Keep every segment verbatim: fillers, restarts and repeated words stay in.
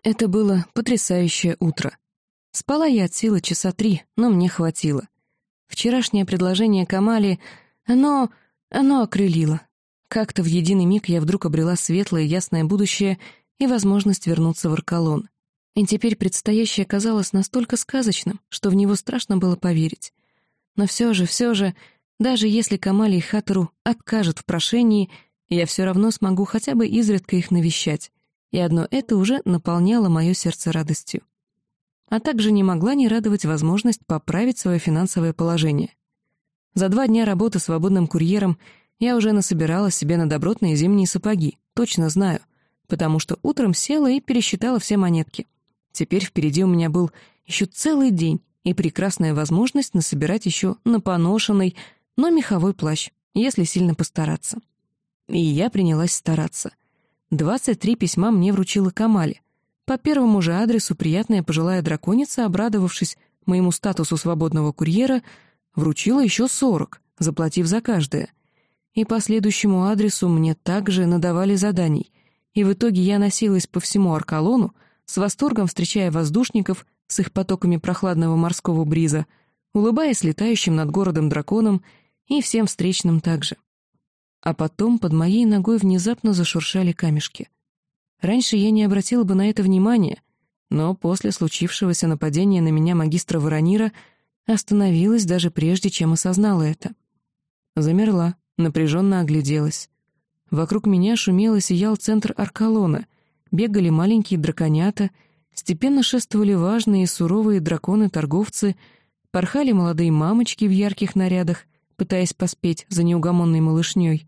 Это было потрясающее утро. Спала я от силы часа три, но мне хватило. Вчерашнее предложение Камали, оно... оно окрылило. Как-то в единый миг я вдруг обрела светлое ясное будущее и возможность вернуться в Аркалон. И теперь предстоящее казалось настолько сказочным, что в него страшно было поверить. Но все же, все же, даже если Камали и Хатару откажут в прошении, я все равно смогу хотя бы изредка их навещать, и одно это уже наполняло мое сердце радостью. А также не могла не радовать возможность поправить свое финансовое положение. За два дня работы свободным курьером я уже насобирала себе на добротные зимние сапоги, точно знаю, потому что утром села и пересчитала все монетки. Теперь впереди у меня был еще целый день и прекрасная возможность насобирать еще на поношенный, но меховой плащ, если сильно постараться. И я принялась стараться. двадцать три письма мне вручила Камали. По первому же адресу приятная пожилая драконица, обрадовавшись моему статусу свободного курьера, вручила еще сорок, заплатив за каждое. И по следующему адресу мне также надавали заданий, и в итоге я носилась по всему Аркалону, с восторгом встречая воздушников с их потоками прохладного морского бриза, улыбаясь летающим над городом драконам и всем встречным также. А потом под моей ногой внезапно зашуршали камешки. Раньше я не обратила бы на это внимания, но после случившегося нападения на меня магистра Воронира остановилась даже прежде, чем осознала это. Замерла, напряженно огляделась. Вокруг меня шумел и сиял центр Аркалона, бегали маленькие драконята, степенно шествовали важные и суровые драконы-торговцы, порхали молодые мамочки в ярких нарядах, пытаясь поспеть за неугомонной малышней.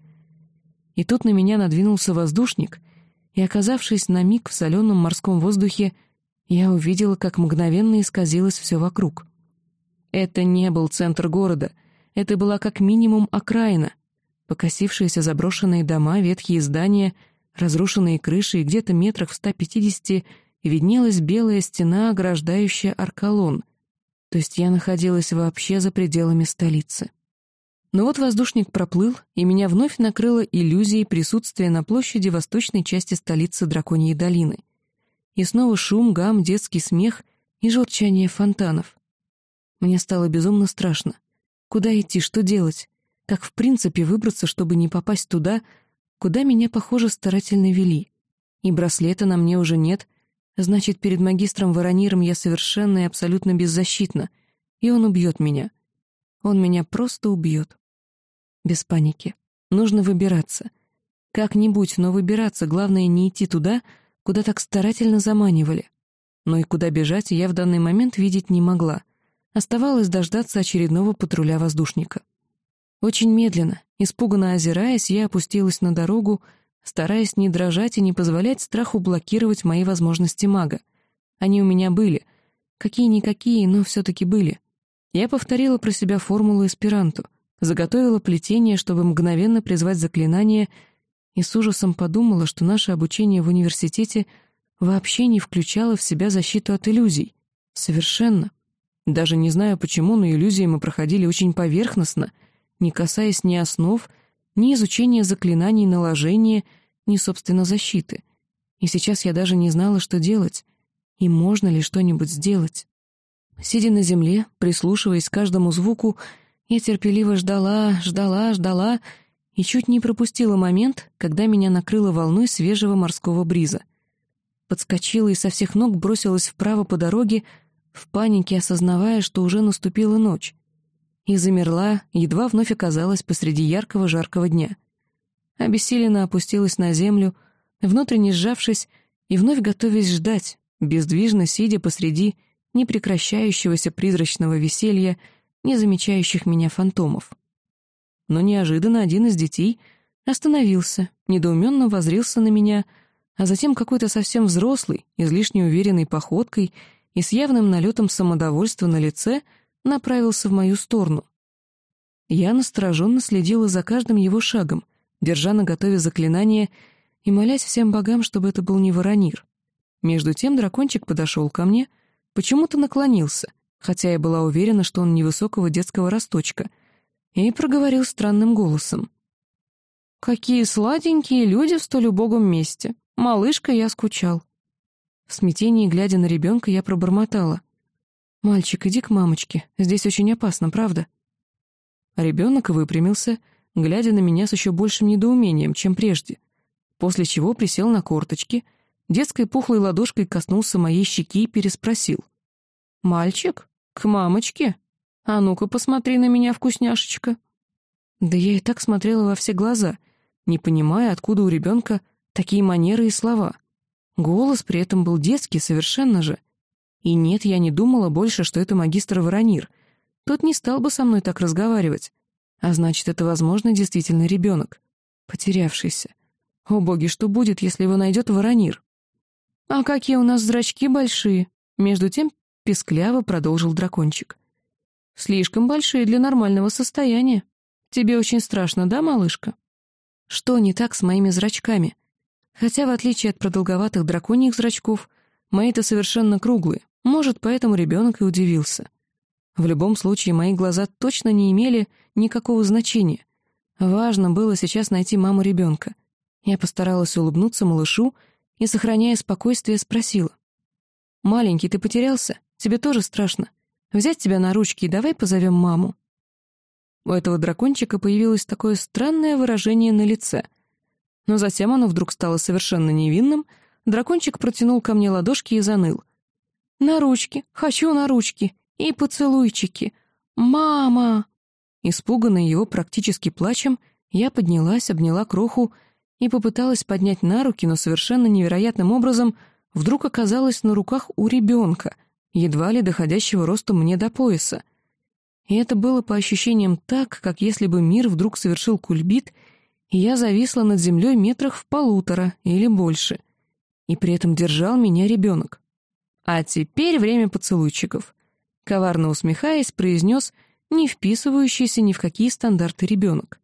И тут на меня надвинулся воздушник, и, оказавшись на миг в соленом морском воздухе, я увидела, как мгновенно исказилось все вокруг. Это не был центр города, это была как минимум окраина. Покосившиеся заброшенные дома, ветхие здания, разрушенные крыши, и где-то метрах в ста пятидесяти виднелась белая стена, ограждающая Аркалон. То есть я находилась вообще за пределами столицы. Но вот воздушник проплыл, и меня вновь накрыло иллюзией присутствия на площади восточной части столицы Драконьей долины. И снова шум, гам, детский смех и журчание фонтанов. Мне стало безумно страшно. Куда идти, что делать? Как в принципе выбраться, чтобы не попасть туда, куда меня, похоже, старательно вели? И браслета на мне уже нет, значит, перед магистром Ворониром я совершенно и абсолютно беззащитна, и он убьет меня. Он меня просто убьет. Без паники. Нужно выбираться. Как-нибудь, но выбираться, главное не идти туда, куда так старательно заманивали. Но и куда бежать я в данный момент видеть не могла. Оставалось дождаться очередного патруля воздушника. Очень медленно, испуганно озираясь, я опустилась на дорогу, стараясь не дрожать и не позволять страху блокировать мои возможности мага. Они у меня были. Какие-никакие, но все-таки были. Я повторила про себя формулу эсперанто, заготовила плетение, чтобы мгновенно призвать заклинание, и с ужасом подумала, что наше обучение в университете вообще не включало в себя защиту от иллюзий. Совершенно. Даже не знаю почему, но иллюзии мы проходили очень поверхностно, не касаясь ни основ, ни изучения заклинаний наложения, ни, собственно, защиты. И сейчас я даже не знала, что делать, и можно ли что-нибудь сделать. Сидя на земле, прислушиваясь к каждому звуку, я терпеливо ждала, ждала, ждала и чуть не пропустила момент, когда меня накрыло волной свежего морского бриза. Подскочила и со всех ног бросилась вправо по дороге, в панике осознавая, что уже наступила ночь. И замерла, едва вновь оказалась посреди яркого жаркого дня. Обессиленно опустилась на землю, внутренне сжавшись и вновь готовясь ждать, бездвижно сидя посреди непрекращающегося призрачного веселья, не замечающих меня фантомов. Но неожиданно один из детей остановился, недоуменно воззрился на меня, а затем какой-то совсем взрослый, излишне уверенной походкой и с явным налетом самодовольства на лице направился в мою сторону. Я настороженно следила за каждым его шагом, держа наготове заклинание и молясь всем богам, чтобы это был не Воронир. Между тем дракончик подошел ко мне, почему-то наклонился, хотя я была уверена, что он невысокого детского росточка, и проговорил странным голосом. «Какие сладенькие люди в столь убогом месте! Малышка, я скучал». В смятении, глядя на ребенка, я пробормотала: «Мальчик, иди к мамочке, здесь очень опасно, правда?» А ребенок выпрямился, глядя на меня с еще большим недоумением, чем прежде, после чего присел на корточки, детской пухлой ладошкой коснулся моей щеки и переспросил: «Мальчик? К мамочке? А ну-ка посмотри на меня, вкусняшечка». Да я и так смотрела во все глаза, не понимая, откуда у ребенка такие манеры и слова. Голос при этом был детский совершенно же. И нет, я не думала больше, что это магистр Воронир. Тот не стал бы со мной так разговаривать. А значит, это, возможно, действительно ребенок, потерявшийся. О боги, что будет, если его найдет Воронир? «А какие у нас зрачки большие!» Между тем пискляво продолжил дракончик. «Слишком большие для нормального состояния. Тебе очень страшно, да, малышка?» Что не так с моими зрачками? Хотя, в отличие от продолговатых драконьих зрачков, мои-то совершенно круглые, может, поэтому ребенок и удивился. В любом случае, мои глаза точно не имели никакого значения. Важно было сейчас найти маму ребенка. Я постаралась улыбнуться малышу и, сохраняя спокойствие, спросила: «Маленький, ты потерялся? Тебе тоже страшно? Взять тебя на ручки и давай позовем маму». У этого дракончика появилось такое странное выражение на лице. Но затем оно вдруг стало совершенно невинным, дракончик протянул ко мне ладошки и заныл: «На ручки, хочу на ручки, и поцелуйчики! Мама!» Испуганная его практически плачем, я поднялась, обняла кроху и попыталась поднять на руки, но совершенно невероятным образом вдруг оказалась на руках у ребенка, едва ли доходящего ростом мне до пояса. И это было по ощущениям так, как если бы мир вдруг совершил кульбит, и я зависла над землей метрах в полутора или больше. И при этом держал меня ребенок. «А теперь время поцелуйчиков», — коварно усмехаясь, произнес не вписывающийся ни в какие стандарты ребенок.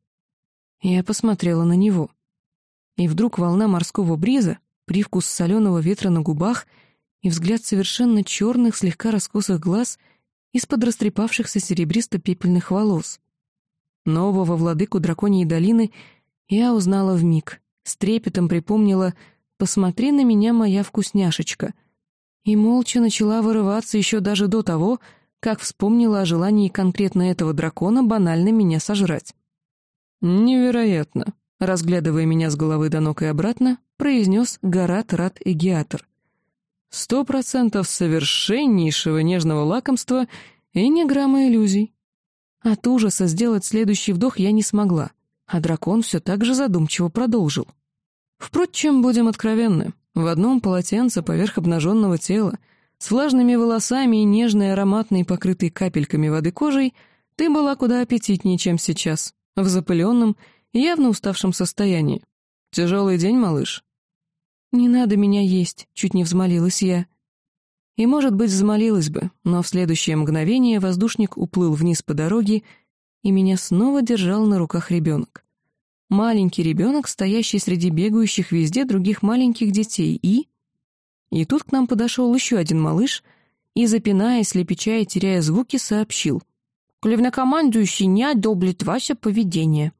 Я посмотрела на него. И вдруг волна морского бриза, привкус соленого ветра на губах и взгляд совершенно черных, слегка раскосых глаз из-под растрепавшихся серебристо-пепельных волос. Нового владыку драконьей долины я узнала вмиг, с трепетом припомнила «посмотри на меня, моя вкусняшечка», и молча начала вырываться еще даже до того, как вспомнила о желании конкретно этого дракона банально меня сожрать. «Невероятно», — разглядывая меня с головы до ног и обратно, произнес Гарат Рат Эгиатор. «Сто процентов совершеннейшего нежного лакомства и ни грамма иллюзий». От ужаса сделать следующий вдох я не смогла, а дракон все так же задумчиво продолжил. «Впрочем, будем откровенны, в одном полотенце поверх обнаженного тела, с влажными волосами и нежной, ароматной, покрытой капельками воды кожей, ты была куда аппетитнее, чем сейчас, в запыленном и явно уставшем состоянии. Тяжелый день, малыш?» «Не надо меня есть», — чуть не взмолилась я. И, может быть, взмолилась бы, но в следующее мгновение воздушник уплыл вниз по дороге, и меня снова держал на руках ребенок. Маленький ребенок, стоящий среди бегающих везде других маленьких детей, и... И тут к нам подошел еще один малыш и, запинаясь, лепеча и теряя звуки, сообщил: «Главнокомандующий не одобрит ваше поведение».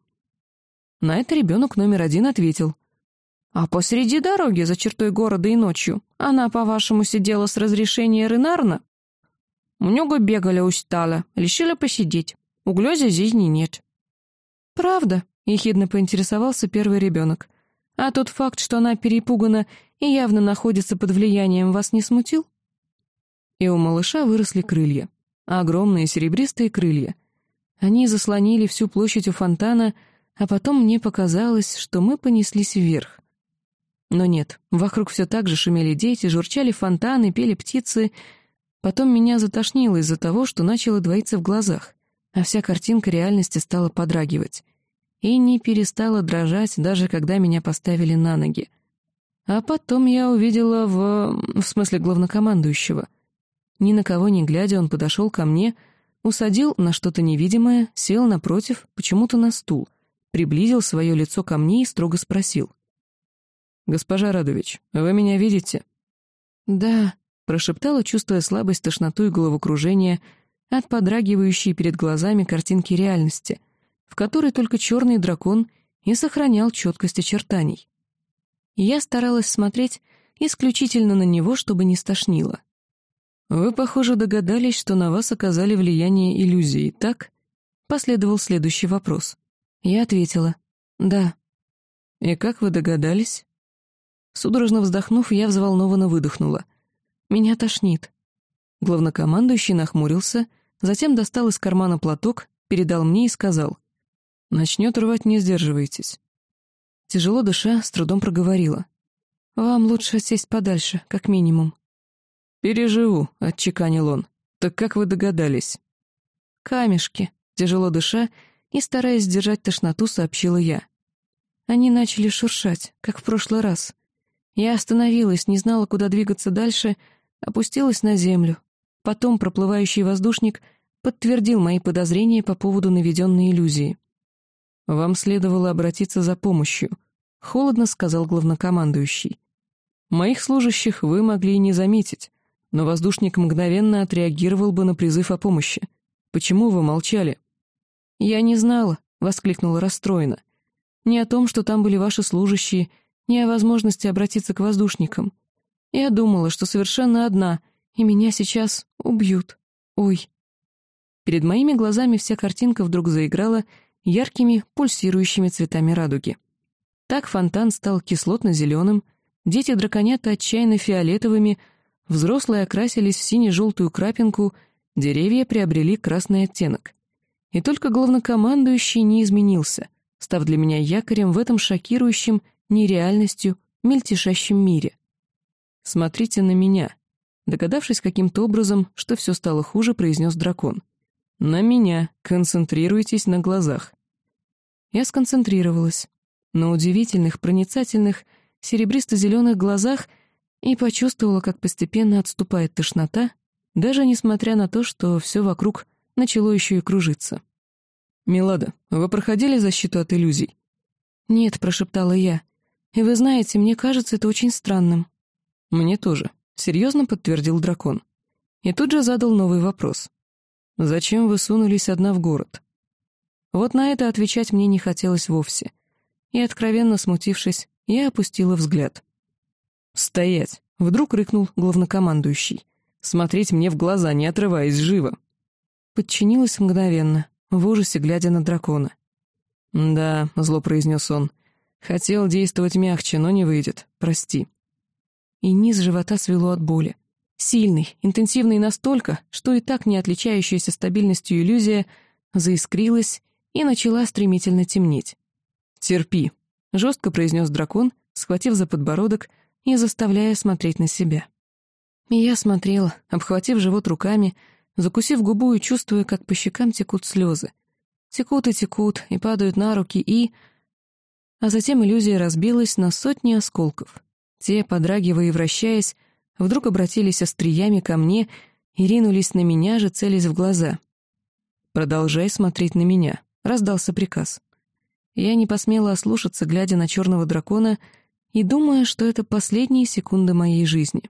На это ребенок номер один ответил: «А посреди дороги, за чертой города и ночью, она, по-вашему, сидела с разрешения Ренарна? Много бегали, устала, решила посидеть. Углёзя жизни нет». «Правда?» — ехидно поинтересовался первый ребенок. «А тот факт, что она перепугана и явно находится под влиянием, вас не смутил?» И у малыша выросли крылья. Огромные серебристые крылья. Они заслонили всю площадь у фонтана, а потом мне показалось, что мы понеслись вверх. Но нет, вокруг все так же шумели дети, журчали фонтаны, пели птицы. Потом меня затошнило из-за того, что начало двоиться в глазах, а вся картинка реальности стала подрагивать. И не перестала дрожать, даже когда меня поставили на ноги. А потом я увидела в... в смысле главнокомандующего. Ни на кого не глядя, он подошел ко мне, усадил на что-то невидимое, сел напротив, почему-то на стул, приблизил свое лицо ко мне и строго спросил: «Госпожа Радович, вы меня видите?» «Да», — прошептала, чувствуя слабость, тошноту и головокружение от подрагивающей перед глазами картинки реальности, в которой только черный дракон и сохранял четкость очертаний. Я старалась смотреть исключительно на него, чтобы не стошнило. «Вы, похоже, догадались, что на вас оказали влияние иллюзии, так?» Последовал следующий вопрос. Я ответила «да». «И как вы догадались?» Судорожно вздохнув, я взволнованно выдохнула. «Меня тошнит». Главнокомандующий нахмурился, затем достал из кармана платок, передал мне и сказал: «Начнет рвать, не сдерживайтесь». Тяжело дыша, с трудом проговорила: «Вам лучше сесть подальше, как минимум». «Переживу», — отчеканил он. «Так как вы догадались?» «Камешки», — тяжело дыша и, стараясь сдержать тошноту, сообщила я. Они начали шуршать, как в прошлый раз. Я остановилась, не знала, куда двигаться дальше, опустилась на землю. Потом проплывающий воздушник подтвердил мои подозрения по поводу наведенной иллюзии. «Вам следовало обратиться за помощью», — холодно сказал главнокомандующий. «Моих служащих вы могли и не заметить, но воздушник мгновенно отреагировал бы на призыв о помощи. Почему вы молчали?» «Я не знала», — воскликнула расстроена. «Ни о том, что там были ваши служащие, ни о возможности обратиться к воздушникам. Я думала, что совершенно одна, и меня сейчас убьют. Ой». Перед моими глазами вся картинка вдруг заиграла яркими, пульсирующими цветами радуги. Так фонтан стал кислотно-зеленым, дети-драконята отчаянно фиолетовыми, взрослые окрасились в сине-желтую крапинку, деревья приобрели красный оттенок. И только главнокомандующий не изменился, став для меня якорем в этом шокирующем нереальностью мельтешащем мире. «Смотрите на меня», — догадавшись каким-то образом, что все стало хуже, произнес дракон. «На меня, концентрируйтесь на глазах». Я сконцентрировалась на удивительных, проницательных, серебристо-зеленых глазах и почувствовала, как постепенно отступает тошнота, даже несмотря на то, что все вокруг начало еще и кружиться. «Милада, вы проходили защиту от иллюзий?» «Нет», — прошептала я. «И вы знаете, мне кажется это очень странным». «Мне тоже», — серьезно подтвердил дракон. И тут же задал новый вопрос. «Зачем вы сунулись одна в город?» Вот на это отвечать мне не хотелось вовсе. И, откровенно смутившись, я опустила взгляд. «Стоять!» — вдруг рыкнул главнокомандующий. «Смотреть мне в глаза, не отрываясь, живо!» Подчинилась мгновенно, в ужасе глядя на дракона. «Да», — зло произнес он, — «хотел действовать мягче, но не выйдет, прости». И низ живота свело от боли. Сильный, интенсивный настолько, что и так не отличающаяся стабильностью иллюзия заискрилась и начала стремительно темнеть. «Терпи», — жестко произнес дракон, схватив за подбородок и заставляя смотреть на себя. И я смотрела, обхватив живот руками, закусив губу и чувствуя, как по щекам текут слезы. Текут и текут, и падают на руки, и... А затем иллюзия разбилась на сотни осколков. Те, подрагивая и вращаясь, вдруг обратились остриями ко мне и ринулись на меня же, целясь в глаза. «Продолжай смотреть на меня», — раздался приказ. Я не посмела ослушаться, глядя на черного дракона и думая, что это последние секунды моей жизни.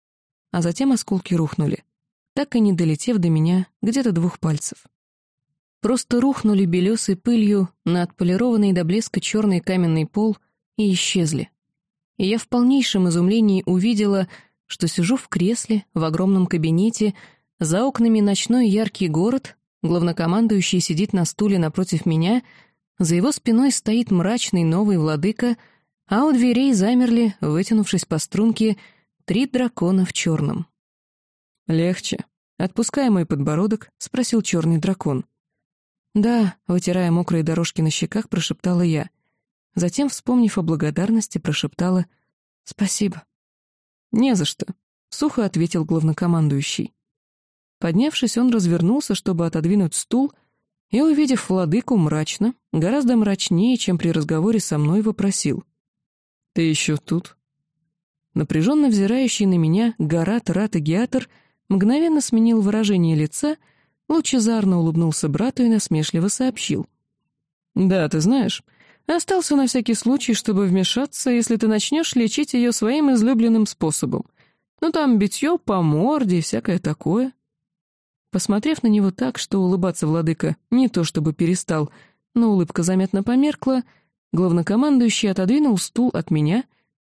А затем осколки рухнули, так и не долетев до меня где-то двух пальцев. Просто рухнули белесой пылью на отполированный до блеска черный каменный пол и исчезли. И я в полнейшем изумлении увидела, что сижу в кресле в огромном кабинете, за окнами ночной яркий город, главнокомандующий сидит на стуле напротив меня, за его спиной стоит мрачный новый владыка, а у дверей замерли, вытянувшись по струнке, три дракона в черном. «Легче», — отпуская мой подбородок, спросил черный дракон. «Да», — вытирая мокрые дорожки на щеках, прошептала я. Затем, вспомнив о благодарности, прошептала «Спасибо». «Не за что», — сухо ответил главнокомандующий. Поднявшись, он развернулся, чтобы отодвинуть стул, и, увидев владыку мрачно, гораздо мрачнее, чем при разговоре со мной, вопросил: «Ты еще тут?» Напряженно взирающий на меня Гарат Ратагиатор мгновенно сменил выражение лица, лучезарно улыбнулся брату и насмешливо сообщил: «Да, ты знаешь, остался на всякий случай, чтобы вмешаться, если ты начнешь лечить ее своим излюбленным способом. Ну там битье по морде и всякое такое». Посмотрев на него так, что улыбаться владыка не то чтобы перестал, но улыбка заметно померкла, главнокомандующий отодвинул стул от меня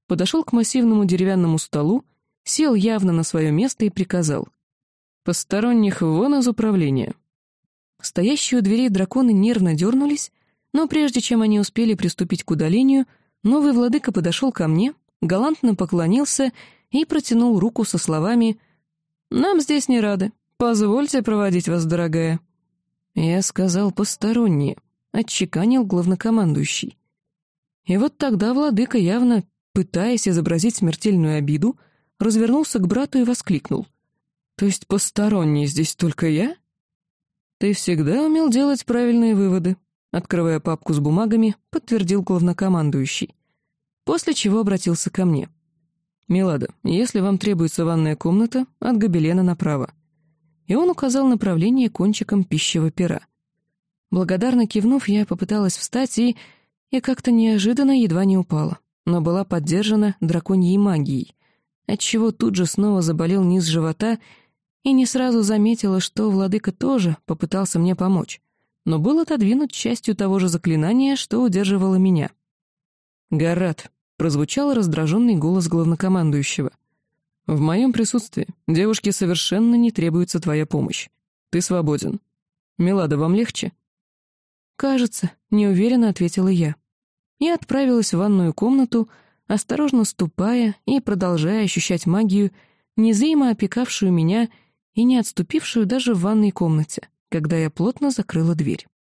подошел к массивному деревянному столу, сел явно на свое место и приказал: «Посторонних вон из управления». Стоящие у дверей драконы нервно дернулись, но прежде чем они успели приступить к удалению, новый владыка подошел ко мне, галантно поклонился и протянул руку со словами: «Нам здесь не рады. Позвольте проводить вас, дорогая». Я сказал: «Посторонние», — отчеканил главнокомандующий. И вот тогда владыка, явно пытаясь изобразить смертельную обиду, развернулся к брату и воскликнул: «То есть посторонний здесь только я?» «Ты всегда умел делать правильные выводы», — открывая папку с бумагами, подтвердил главнокомандующий. После чего обратился ко мне: «Милада, если вам требуется ванная комната, от гобелена направо». И он указал направление кончиком пищевого пера. Благодарно кивнув, я попыталась встать и... и как-то неожиданно едва не упала, но была поддержана драконьей магией, отчего тут же снова заболел низ живота, и не сразу заметила, что владыка тоже попытался мне помочь, но был отодвинут частью того же заклинания, что удерживало меня. «Гарат», — прозвучал раздраженный голос главнокомандующего, — «в моем присутствии девушке совершенно не требуется твоя помощь. Ты свободен. Милада, вам легче?» «Кажется», — неуверенно ответила я. И отправилась в ванную комнату, осторожно ступая и продолжая ощущать магию, незримо опекавшую меня и не отступившую даже в ванной комнате, когда я плотно закрыла дверь.